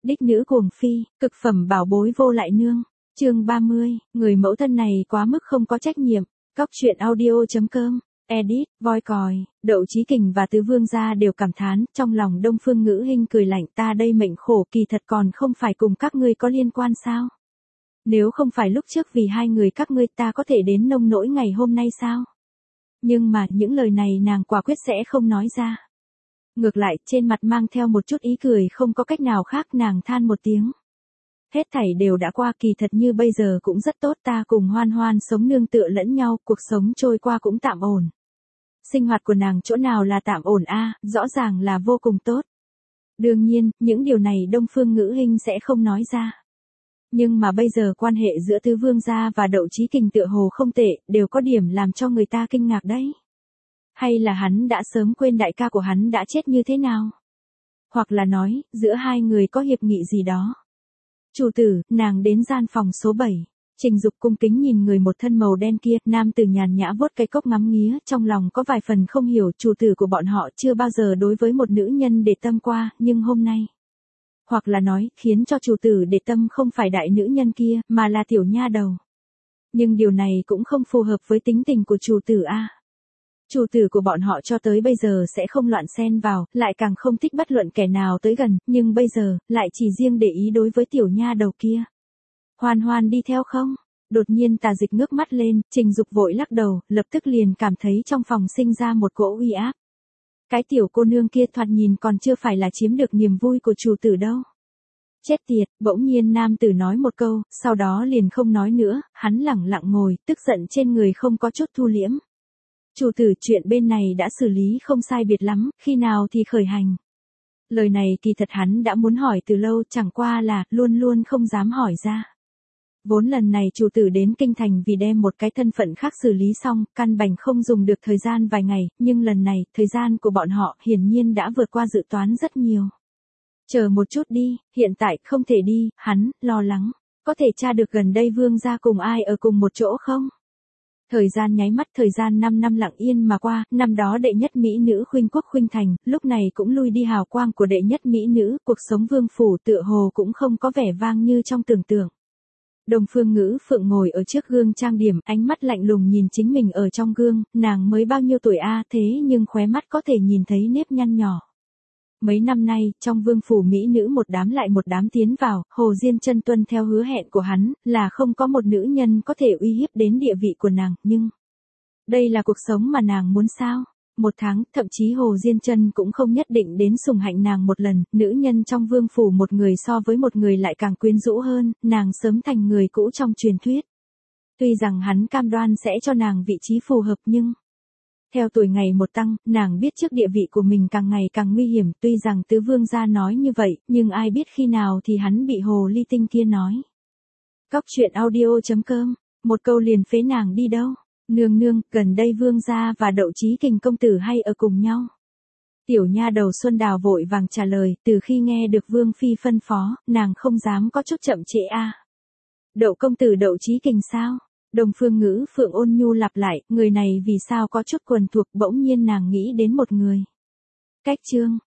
Đích nữ cuồng phi, cực phẩm bảo bối vô lại nương. Chương 30, người mẫu thân này quá mức không có trách nhiệm. Cóc truyện audio.com. Edit, voi còi, Đậu Chí Kình và Tứ Vương gia đều cảm thán, trong lòng Đông Phương Ngữ Hinh cười lạnh, ta đây mệnh khổ kỳ thật còn không phải cùng các ngươi có liên quan sao? Nếu không phải lúc trước vì hai người các ngươi ta có thể đến nông nỗi ngày hôm nay sao? Nhưng mà những lời này nàng quả quyết sẽ không nói ra. Ngược lại, trên mặt mang theo một chút ý cười không có cách nào khác, nàng than một tiếng. Hết thảy đều đã qua, kỳ thật như bây giờ cũng rất tốt, ta cùng Hoan Hoan sống nương tựa lẫn nhau, cuộc sống trôi qua cũng tạm ổn. Sinh hoạt của nàng chỗ nào là tạm ổn a, rõ ràng là vô cùng tốt. Đương nhiên, những điều này Đông Phương Ngữ Hinh sẽ không nói ra. Nhưng mà bây giờ quan hệ giữa Tứ Vương gia và Đậu Chí Kình tựa hồ không tệ, đều có điểm làm cho người ta kinh ngạc đấy. Hay là hắn đã sớm quên đại ca của hắn đã chết như thế nào? Hoặc là nói, giữa hai người có hiệp nghị gì đó. Chủ tử, nàng đến gian phòng số 7. Trình Dục cung kính nhìn người một thân màu đen kia, nam tử nhàn nhã vuốt cây cốc ngắm nghía, trong lòng có vài phần không hiểu, chủ tử của bọn họ chưa bao giờ đối với một nữ nhân để tâm qua, nhưng hôm nay. Hoặc là nói, khiến cho chủ tử để tâm không phải đại nữ nhân kia, mà là tiểu nha đầu. Nhưng điều này cũng không phù hợp với tính tình của chủ tử a. Chủ tử của bọn họ cho tới bây giờ sẽ không loạn xen vào, lại càng không thích bất luận kẻ nào tới gần, nhưng bây giờ, lại chỉ riêng để ý đối với tiểu nha đầu kia. Hoan Hoan đi theo không? Đột nhiên Tà Dịch ngước mắt lên, Trình Dục vội lắc đầu, lập tức liền cảm thấy trong phòng sinh ra một cỗ uy áp. Cái tiểu cô nương kia thoạt nhìn còn chưa phải là chiếm được niềm vui của chủ tử đâu. Chết tiệt, bỗng nhiên nam tử nói một câu, sau đó liền không nói nữa, hắn lẳng lặng ngồi, tức giận trên người không có chút thu liễm. Chủ tử, chuyện bên này đã xử lý không sai biệt lắm, khi nào thì khởi hành? Lời này kỳ thật hắn đã muốn hỏi từ lâu, chẳng qua là, luôn luôn không dám hỏi ra. Vốn lần này chủ tử đến kinh thành vì đem một cái thân phận khác xử lý xong, căn bản không dùng được thời gian vài ngày, nhưng lần này, thời gian của bọn họ hiển nhiên đã vượt qua dự toán rất nhiều. Chờ một chút đi, hiện tại không thể đi, hắn, lo lắng. Có thể tra được gần đây Vương gia cùng ai ở cùng một chỗ không? Thời gian nháy mắt, thời gian 5 năm lặng yên mà qua, năm đó đệ nhất mỹ nữ Khuynh Quốc Khuynh Thành, lúc này cũng lui đi hào quang của đệ nhất mỹ nữ, cuộc sống vương phủ tựa hồ cũng không có vẻ vang như trong tưởng tượng. Đông Phương Ngữ Phượng ngồi ở trước gương trang điểm, ánh mắt lạnh lùng nhìn chính mình ở trong gương, nàng mới bao nhiêu tuổi a, thế nhưng khóe mắt có thể nhìn thấy nếp nhăn nhỏ. Mấy năm nay, trong vương phủ mỹ nữ một đám lại một đám tiến vào, Hồ Diên Chân tuân theo hứa hẹn của hắn, là không có một nữ nhân có thể uy hiếp đến địa vị của nàng, nhưng đây là cuộc sống mà nàng muốn sao? Một tháng, thậm chí Hồ Diên Chân cũng không nhất định đến sủng hạnh nàng một lần, nữ nhân trong vương phủ một người so với một người lại càng quyến rũ hơn, nàng sớm thành người cũ trong truyền thuyết. Tuy rằng hắn cam đoan sẽ cho nàng vị trí phù hợp nhưng theo tuổi ngày một tăng, nàng biết trước địa vị của mình càng ngày càng nguy hiểm, tuy rằng Tứ Vương gia nói như vậy, nhưng ai biết khi nào thì hắn bị hồ ly tinh kia nói. Cóc truyện audio.com, một câu liền phế nàng đi đâu. Nương nương, gần đây Vương gia và Đậu Chí Kình công tử hay ở cùng nhau. Tiểu nha đầu Xuân Đào vội vàng trả lời, từ khi nghe được Vương phi phân phó, nàng không dám có chút chậm trễ a. Đậu công tử Đậu Chí Kình sao? Đông Phương Ngữ Phượng ôn nhu lặp lại, người này vì sao có chút quần thuộc, bỗng nhiên nàng nghĩ đến một người. Cách chương